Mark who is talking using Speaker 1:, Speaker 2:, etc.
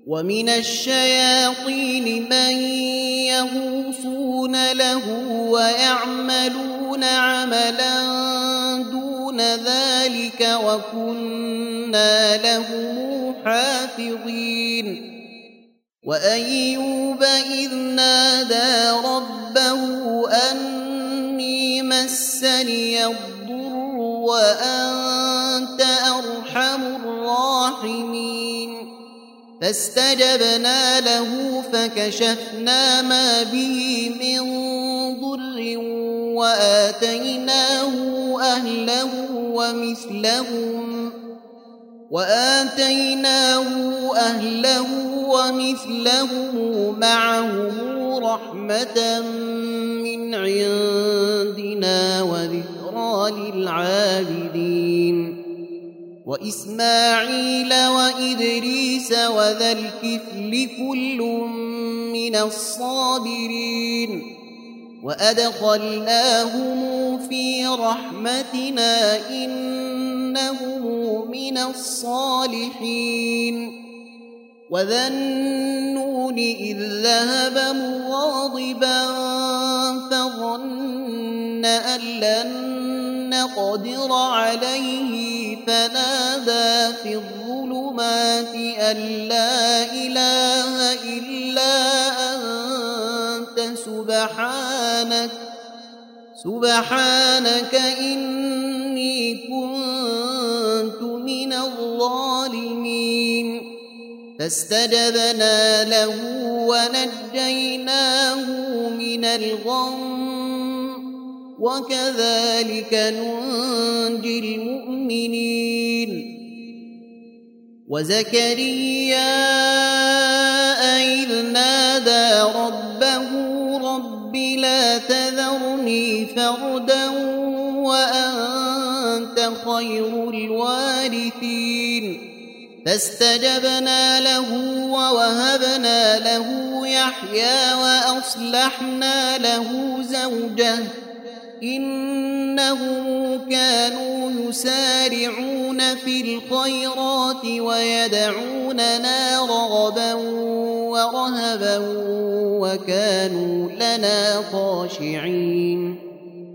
Speaker 1: ومن الشياطين من يغوصون له ويعملون عملا دون ذلك وكنا لهم حافظين وأيوب إذ نادى ربه أني مسني الضر وأنت أرحم الراحمين فاستجبنا له فكشفنا ما به من ضر وآتيناه أهله ومثلهم معهم رحمة من عندنا وذكرى للعابدين وإسماعيل وإدريس وذا الكفل كل من الصابرين وأدخلناهم في رحمتنا إنهم من الصالحين وذا النون إذ ذهب مغاضبا فظن أن لن نقدر عليه فنادى في الظلمات أن لا إله إلا أنت سبحانك إني كنت من الظالمين فاستجبنا له ونجيناه من الغم وكذلك ننجي المؤمنين وزكريا إذ نادى ربه رب لا تذرني فردا وأنت خير الوارثين فاستجبنا له ووهبنا له يحيى وأصلحنا له زوجه إنهم كانوا يسارعون في الخيرات ويدعوننا رغبا ورهبا وكانوا لنا خاشعين